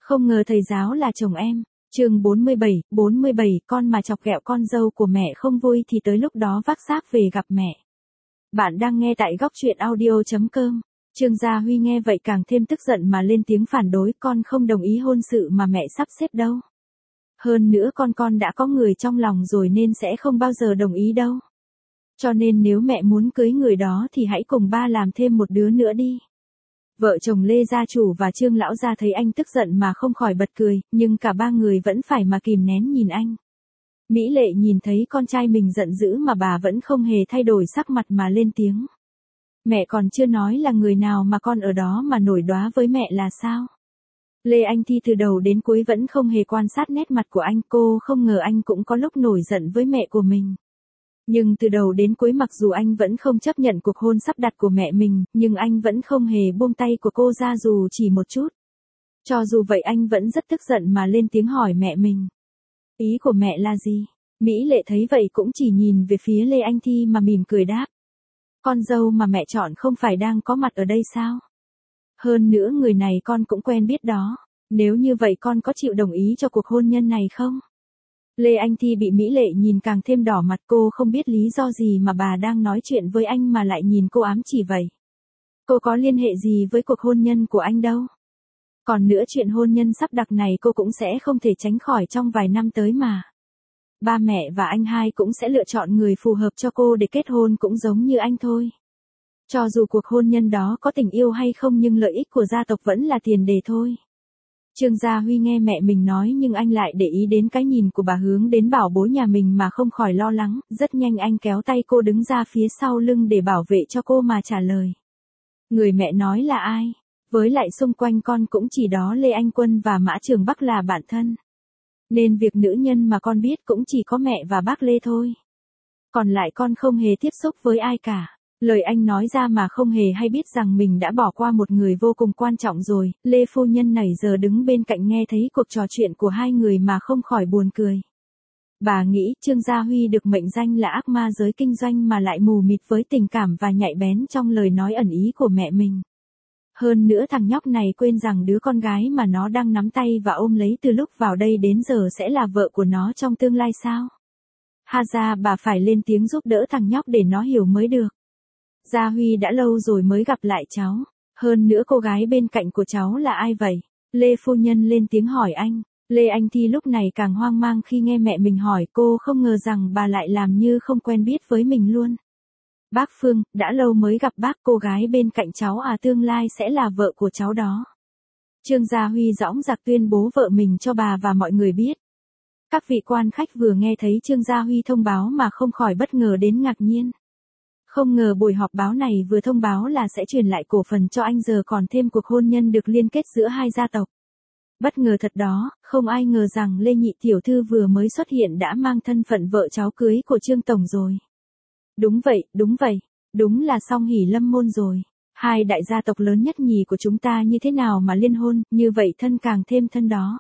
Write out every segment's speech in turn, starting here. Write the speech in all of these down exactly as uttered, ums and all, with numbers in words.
Không ngờ thầy giáo là chồng em. Chương bốn mươi bảy, bốn mươi bảy, con mà chọc ghẹo con dâu của mẹ không vui thì tới lúc đó vác xác về gặp mẹ. Bạn đang nghe tại góc truyện audio chấm com. Trương Gia Huy nghe vậy càng thêm tức giận mà lên tiếng phản đối, con không đồng ý hôn sự mà mẹ sắp xếp đâu. Hơn nữa con con đã có người trong lòng rồi nên sẽ không bao giờ đồng ý đâu. Cho nên nếu mẹ muốn cưới người đó thì hãy cùng ba làm thêm một đứa nữa đi. Vợ chồng Lê gia chủ và Trương lão gia thấy anh tức giận mà không khỏi bật cười, nhưng cả ba người vẫn phải mà kìm nén nhìn anh. Mỹ Lệ nhìn thấy con trai mình giận dữ mà bà vẫn không hề thay đổi sắc mặt mà lên tiếng. Mẹ còn chưa nói là người nào mà con ở đó mà nổi đoá với mẹ là sao? Lê Anh Thi từ đầu đến cuối vẫn không hề quan sát nét mặt của anh, cô không ngờ anh cũng có lúc nổi giận với mẹ của mình. Nhưng từ đầu đến cuối mặc dù anh vẫn không chấp nhận cuộc hôn sắp đặt của mẹ mình, nhưng anh vẫn không hề buông tay của cô ra dù chỉ một chút. Cho dù vậy anh vẫn rất tức giận mà lên tiếng hỏi mẹ mình. Ý của mẹ là gì? Mỹ Lệ thấy vậy cũng chỉ nhìn về phía Lê Anh Thi mà mỉm cười đáp. Con dâu mà mẹ chọn không phải đang có mặt ở đây sao? Hơn nữa người này con cũng quen biết đó. Nếu như vậy con có chịu đồng ý cho cuộc hôn nhân này không? Lê Anh Thi bị Mỹ Lệ nhìn càng thêm đỏ mặt, cô không biết lý do gì mà bà đang nói chuyện với anh mà lại nhìn cô ám chỉ vậy. Cô có liên hệ gì với cuộc hôn nhân của anh đâu. Còn nữa chuyện hôn nhân sắp đặt này cô cũng sẽ không thể tránh khỏi trong vài năm tới mà. Ba mẹ và anh hai cũng sẽ lựa chọn người phù hợp cho cô để kết hôn cũng giống như anh thôi. Cho dù cuộc hôn nhân đó có tình yêu hay không nhưng lợi ích của gia tộc vẫn là tiền đề thôi. Trương Gia Huy nghe mẹ mình nói nhưng anh lại để ý đến cái nhìn của bà hướng đến bảo bối nhà mình mà không khỏi lo lắng, rất nhanh anh kéo tay cô đứng ra phía sau lưng để bảo vệ cho cô mà trả lời. Người mẹ nói là ai? Với lại xung quanh con cũng chỉ đó Lê Anh Quân và Mã Trường Bắc là bạn thân. Nên việc nữ nhân mà con biết cũng chỉ có mẹ và bác Lê thôi. Còn lại con không hề tiếp xúc với ai cả. Lời anh nói ra mà không hề hay biết rằng mình đã bỏ qua một người vô cùng quan trọng rồi. Lê phu nhân nãy giờ đứng bên cạnh nghe thấy cuộc trò chuyện của hai người mà không khỏi buồn cười. Bà nghĩ Trương Gia Huy được mệnh danh là ác ma giới kinh doanh mà lại mù mịt với tình cảm và nhạy bén trong lời nói ẩn ý của mẹ mình. Hơn nữa thằng nhóc này quên rằng đứa con gái mà nó đang nắm tay và ôm lấy từ lúc vào đây đến giờ sẽ là vợ của nó trong tương lai sao? Ha ra bà phải lên tiếng giúp đỡ thằng nhóc để nó hiểu mới được. Gia Huy đã lâu rồi mới gặp lại cháu. Hơn nữa cô gái bên cạnh của cháu là ai vậy? Lê phu nhân lên tiếng hỏi anh. Lê Anh Thi lúc này càng hoang mang khi nghe mẹ mình hỏi, cô không ngờ rằng bà lại làm như không quen biết với mình luôn. Bác Phương, đã lâu mới gặp bác, cô gái bên cạnh cháu à tương lai sẽ là vợ của cháu đó. Trương Gia Huy dõng dạc tuyên bố vợ mình cho bà và mọi người biết. Các vị quan khách vừa nghe thấy Trương Gia Huy thông báo mà không khỏi bất ngờ đến ngạc nhiên. Không ngờ buổi họp báo này vừa thông báo là sẽ truyền lại cổ phần cho anh giờ còn thêm cuộc hôn nhân được liên kết giữa hai gia tộc. Bất ngờ thật đó, không ai ngờ rằng Lê Nhị tiểu thư vừa mới xuất hiện đã mang thân phận vợ cháu cưới của Trương Tổng rồi. Đúng vậy, đúng vậy, đúng là song hỷ lâm môn rồi. Hai đại gia tộc lớn nhất nhì của chúng ta như thế nào mà liên hôn, như vậy thân càng thêm thân đó.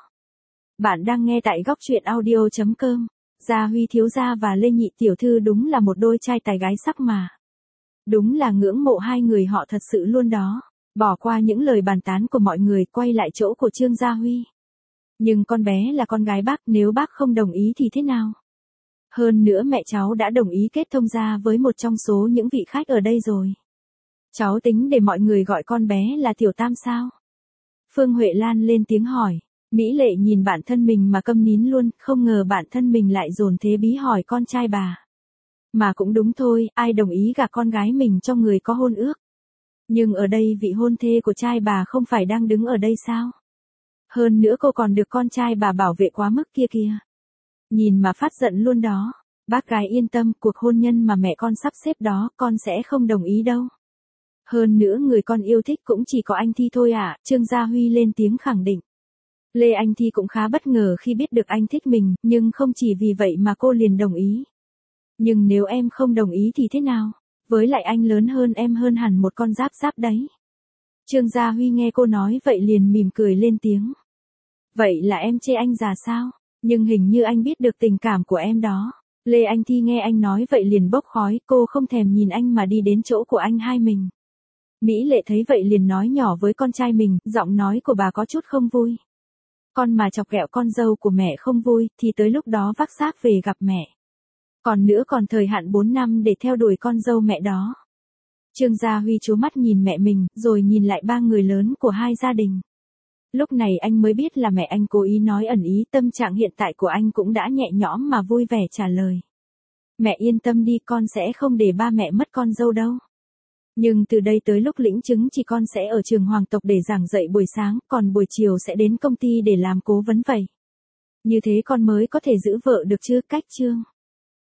Bạn đang nghe tại góc truyện audio chấm com. Gia Huy thiếu gia và Lê Nhị tiểu thư đúng là một đôi trai tài gái sắc mà. Đúng là ngưỡng mộ hai người họ thật sự luôn đó. Bỏ qua những lời bàn tán của mọi người, quay lại chỗ của Trương Gia Huy. Nhưng con bé là con gái bác, nếu bác không đồng ý thì thế nào? Hơn nữa mẹ cháu đã đồng ý kết thông gia với một trong số những vị khách ở đây rồi. Cháu tính để mọi người gọi con bé là Tiểu Tam sao? Phương Huệ Lan lên tiếng hỏi. Mỹ Lệ nhìn bản thân mình mà câm nín luôn, không ngờ bản thân mình lại dồn thế bí hỏi con trai bà. Mà cũng đúng thôi, ai đồng ý gả con gái mình cho người có hôn ước. Nhưng ở đây vị hôn thê của trai bà không phải đang đứng ở đây sao? Hơn nữa cô còn được con trai bà bảo vệ quá mức kia kìa. Nhìn mà phát giận luôn đó. Bác gái yên tâm, cuộc hôn nhân mà mẹ con sắp xếp đó, con sẽ không đồng ý đâu. Hơn nữa người con yêu thích cũng chỉ có anh Thi thôi à, Trương Gia Huy lên tiếng khẳng định. Lê Anh Thi cũng khá bất ngờ khi biết được anh thích mình, nhưng không chỉ vì vậy mà cô liền đồng ý. Nhưng nếu em không đồng ý thì thế nào? Với lại anh lớn hơn em hơn hẳn một con giáp giáp đấy. Trương Gia Huy nghe cô nói vậy liền mỉm cười lên tiếng. Vậy là em chê anh già sao? Nhưng hình như anh biết được tình cảm của em đó. Lê Anh Thi nghe anh nói vậy liền bốc khói, cô không thèm nhìn anh mà đi đến chỗ của anh hai mình. Mỹ Lệ thấy vậy liền nói nhỏ với con trai mình, giọng nói của bà có chút không vui. Con mà chọc ghẹo con dâu của mẹ không vui, thì tới lúc đó vác xác về gặp mẹ. Còn nữa còn thời hạn bốn năm để theo đuổi con dâu mẹ đó. Trương Gia Huy trố mắt nhìn mẹ mình, rồi nhìn lại ba người lớn của hai gia đình. Lúc này anh mới biết là mẹ anh cố ý nói ẩn ý, tâm trạng hiện tại của anh cũng đã nhẹ nhõm mà vui vẻ trả lời. Mẹ yên tâm đi, con sẽ không để ba mẹ mất con dâu đâu. Nhưng từ đây tới lúc lĩnh chứng chỉ con sẽ ở trường hoàng tộc để giảng dạy buổi sáng, còn buổi chiều sẽ đến công ty để làm cố vấn vậy. Như thế con mới có thể giữ vợ được chứ, cách Trương.